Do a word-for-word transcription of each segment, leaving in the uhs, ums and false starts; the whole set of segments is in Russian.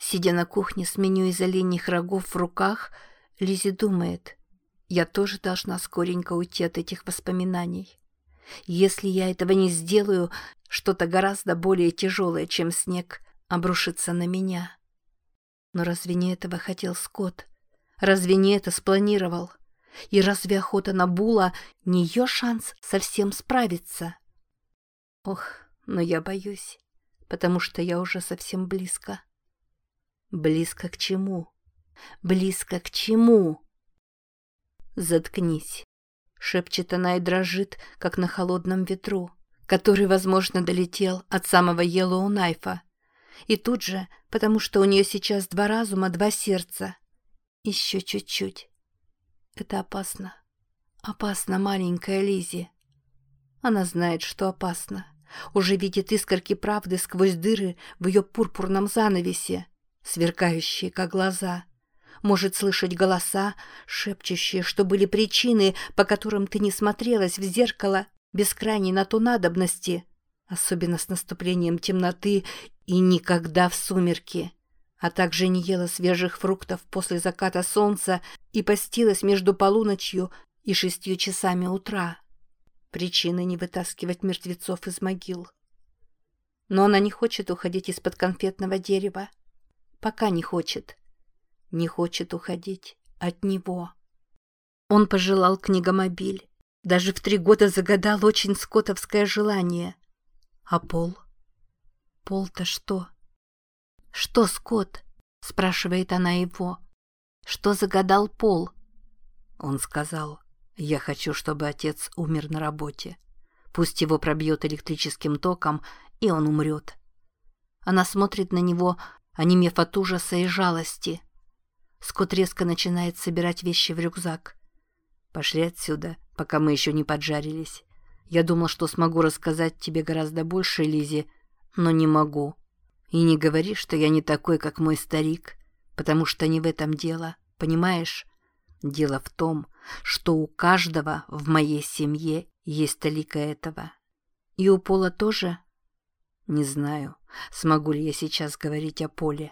Сидя на кухне с меню из оленьих рогов в руках, Лиззи думает: я тоже должна скоренько уйти от этих воспоминаний. Если я этого не сделаю, что-то гораздо более тяжелое, чем снег, обрушится на меня. Но разве не этого хотел Скотт? Разве не это спланировал? И разве охота на Була не ее шанс совсем справиться? Ох, но я боюсь, потому что я уже совсем близко. Близко к чему? Близко к чему? Заткнись, шепчет она и дрожит, как на холодном ветру, который, возможно, долетел от самого Йеллоунайфа. И тут же, потому что у нее сейчас два разума, два сердца. Еще чуть-чуть. Это опасно. Опасно, маленькая Лиззи. Она знает, что опасно. Уже видит искорки правды сквозь дыры в ее пурпурном занавесе, сверкающие, как глаза. Может слышать голоса, шепчущие, что были причины, по которым ты не смотрелась в зеркало без крайней на то надобности, особенно с наступлением темноты и никогда в сумерки, а также не ела свежих фруктов после заката солнца и постилась между полуночью и шестью часами утра. Причины не вытаскивать мертвецов из могил. Но она не хочет уходить из-под конфетного дерева. Пока не хочет. Не хочет уходить от него. Он пожелал книгомобиль. Даже в три года загадал очень скоттовское желание. А Пол? Пол-то что? Что, Скотт? Спрашивает она его. Что загадал Пол? Он сказал: я хочу, чтобы отец умер на работе. Пусть его пробьет электрическим током, и он умрет. Она смотрит на него, онемев от ужаса и жалости. Скотт резко начинает собирать вещи в рюкзак. Пошли отсюда, пока мы еще не поджарились. Я думал, что смогу рассказать тебе гораздо больше, Лиззи, но не могу. И не говори, что я не такой, как мой старик, потому что не в этом дело, понимаешь? Дело в том, что у каждого в моей семье есть толика этого. И у Пола тоже? Не знаю, смогу ли я сейчас говорить о Поле.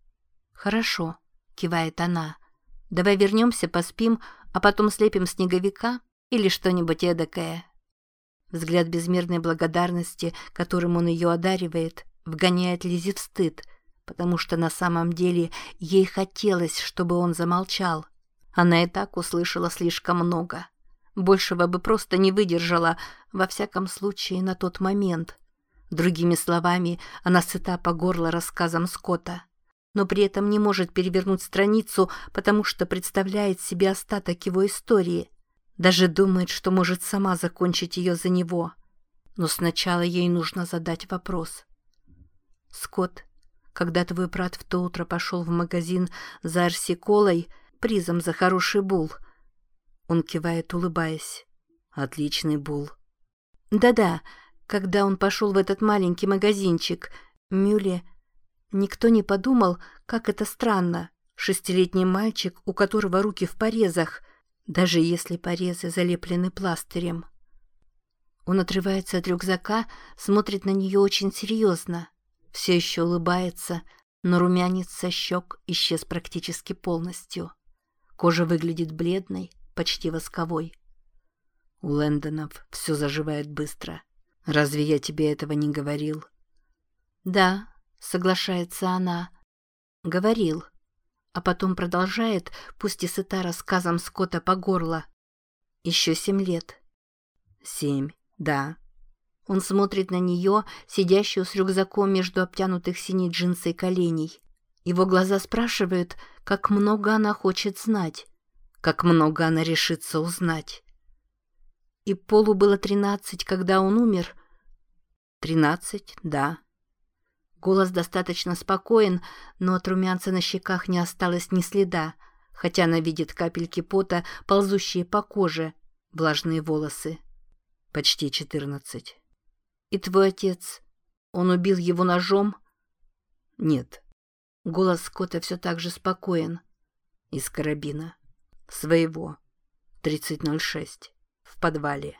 Хорошо, кивает она. Давай вернемся, поспим, а потом слепим снеговика или что-нибудь эдакое. Взгляд безмерной благодарности, которым он ее одаривает, вгоняет Лиззи в стыд, потому что на самом деле ей хотелось, чтобы он замолчал. Она и так услышала слишком много. Большего бы просто не выдержала, во всяком случае, на тот момент. Другими словами, она сыта по горло рассказом Скотта, но при этом не может перевернуть страницу, потому что представляет себе остаток его истории. Даже думает, что может сама закончить ее за него. Но сначала ей нужно задать вопрос. «Скотт, когда твой брат в то утро пошел в магазин за арсиколой, призом за хороший бул?» Он кивает, улыбаясь. «Отличный бул». «Да-да, когда он пошел в этот маленький магазинчик, Мюле, никто не подумал, как это странно. Шестилетний мальчик, у которого руки в порезах, даже если порезы залеплены пластырем». Он отрывается от рюкзака, смотрит на нее очень серьезно. Все еще улыбается, но румянец со щек исчез практически полностью. Кожа выглядит бледной, почти восковой. У Лэндонов все заживает быстро. Разве я тебе этого не говорил? Да, соглашается она. Говорил. А потом продолжает, пусть и сыта рассказом Скотта по горло. Еще семь лет. Семь, да. Он смотрит на нее, сидящую с рюкзаком между обтянутых синей джинсой коленей. Его глаза спрашивают, как много она хочет знать, как много она решится узнать. И Полу было тринадцать, когда он умер. Тринадцать, да. Голос достаточно спокоен, но от румянца на щеках не осталось ни следа, хотя она видит капельки пота, ползущие по коже, влажные волосы. Почти четырнадцать. И твой отец, он убил его ножом? Нет. Голос Скотта все так же спокоен. Из карабина. Своего. тридцать ноль шесть. В подвале.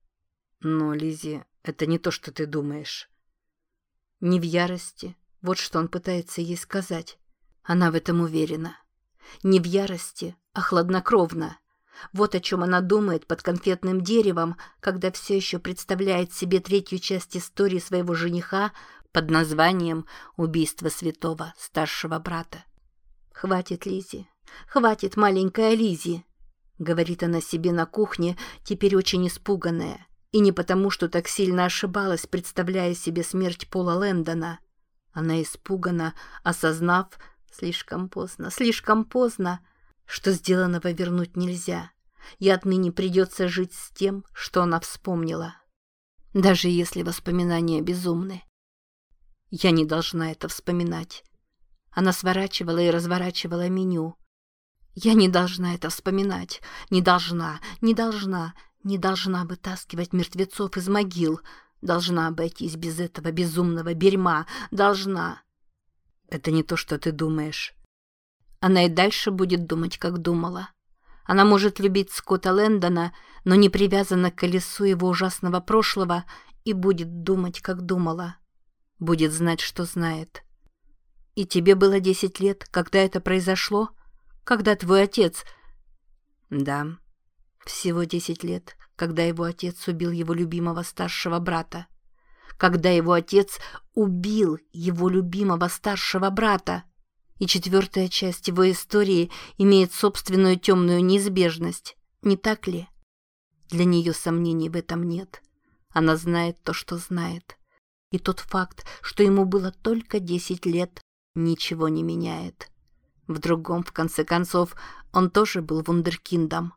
Но, Лиззи, это не то, что ты думаешь. Не в ярости. Вот что он пытается ей сказать. Она в этом уверена. Не в ярости, а хладнокровно. Вот о чем она думает под конфетным деревом, когда все еще представляет себе третью часть истории своего жениха под названием «Убийство святого старшего брата». «Хватит, Лиззи, хватит, маленькая Лиззи», — говорит она себе на кухне, теперь очень испуганная. И не потому, что так сильно ошибалась, представляя себе смерть Пола Лэндона. Она испугана, осознав, слишком поздно, слишком поздно, что сделанного вернуть нельзя, и отныне придется жить с тем, что она вспомнила. Даже если воспоминания безумны. Я не должна это вспоминать. Она сворачивала и разворачивала меню. Я не должна это вспоминать. Не должна, не должна, не должна вытаскивать мертвецов из могил. Должна обойтись без этого безумного берьма. Должна. Это не то, что ты думаешь. Она и дальше будет думать, как думала. Она может любить Скотта Лэндона, но не привязана к колесу его ужасного прошлого и будет думать, как думала. Будет знать, что знает. И тебе было десять лет, когда это произошло? Когда твой отец... Да, всего десять лет, когда его отец убил его любимого старшего брата. Когда его отец убил его любимого старшего брата. И четвертая часть его истории имеет собственную темную неизбежность. Не так ли? Для нее сомнений в этом нет. Она знает то, что знает. И тот факт, что ему было только десять лет, ничего не меняет. В другом, в конце концов, он тоже был вундеркиндом.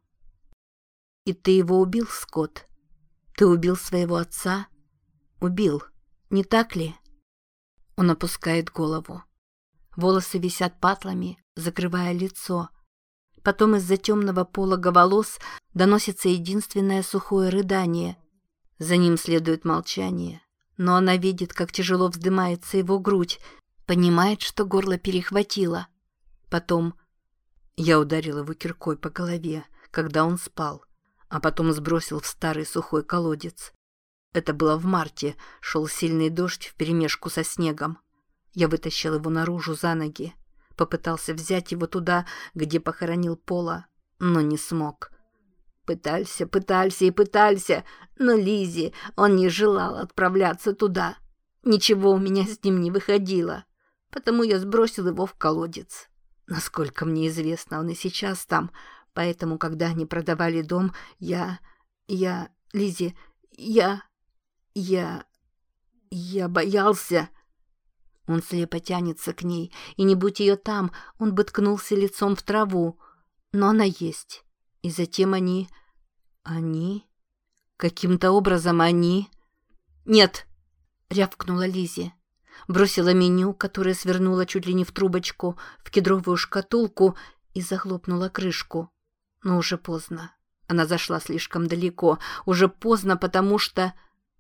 И ты его убил, Скотт? Ты убил своего отца? Убил, не так ли? Он опускает голову. Волосы висят патлами, закрывая лицо. Потом из-за темного полога волос доносится единственное сухое рыдание. За ним следует молчание. Но она видит, как тяжело вздымается его грудь, понимает, что горло перехватило. Потом... Я ударил его киркой по голове, когда он спал, а потом сбросил в старый сухой колодец. Это было в марте, шел сильный дождь вперемешку со снегом. Я вытащил его наружу за ноги, попытался взять его туда, где похоронил Пола, но не смог. Пытался, пытался и пытался, но Лиззи, он не желал отправляться туда. Ничего у меня с ним не выходило, потому я сбросил его в колодец. Насколько мне известно, он и сейчас там, поэтому, когда они продавали дом, я... я... Лиззи, я... я... я боялся... Он слепо тянется к ней, и не будь ее там, он бы ткнулся лицом в траву. Но она есть. И затем они... Они? Каким-то образом они... Нет! Рявкнула Лиззи. Бросила меню, которое свернула чуть ли не в трубочку, в кедровую шкатулку и захлопнула крышку. Но уже поздно. Она зашла слишком далеко. Уже поздно, потому что...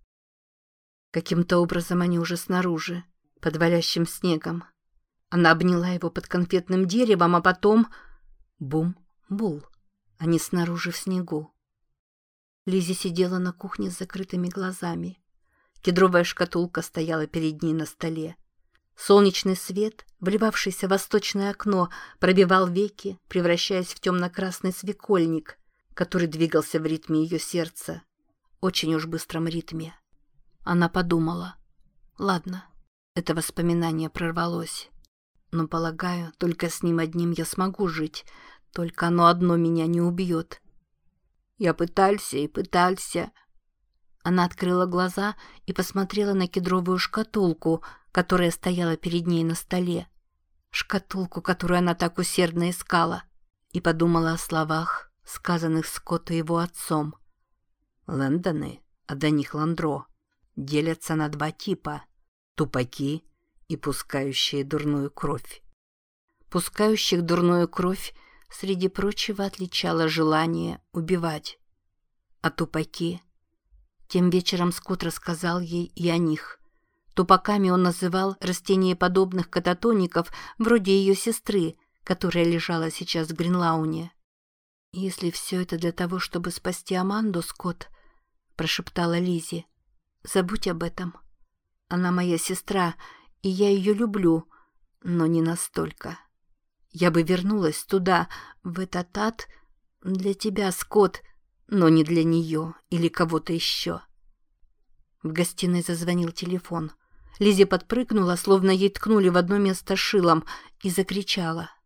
Каким-то образом они уже снаружи, под валящим снегом. Она обняла его под конфетным деревом, а потом... Бум-бул. Они снаружи в снегу. Лиззи сидела на кухне с закрытыми глазами. Кедровая шкатулка стояла перед ней на столе. Солнечный свет, вливавшийся в восточное окно, пробивал веки, превращаясь в темно-красный свекольник, который двигался в ритме ее сердца. Очень уж быстром ритме. Она подумала. Ладно, это воспоминание прорвалось. Но, полагаю, только с ним одним я смогу жить. Только оно одно меня не убьет. Я пытался и пытался... Она открыла глаза и посмотрела на кедровую шкатулку, которая стояла перед ней на столе. Шкатулку, которую она так усердно искала. И подумала о словах, сказанных Скотту его отцом. Лэндоны, а до них Ландро, делятся на два типа – тупаки и пускающие дурную кровь. Пускающих дурную кровь, среди прочего, отличало желание убивать. А тупаки... Тем вечером Скотт рассказал ей и о них. Тупаками он называл растениеподобных кататоников вроде ее сестры, которая лежала сейчас в Гринлауне. «Если все это для того, чтобы спасти Аманду, Скотт», — прошептала Лиззи, — «забудь об этом. Она моя сестра, и я ее люблю, но не настолько. Я бы вернулась туда, в этот ад, для тебя, Скотт, но не для нее или кого-то еще. В гостиной зазвонил телефон. Лиззи подпрыгнула, словно ей ткнули в одно место шилом, и закричала.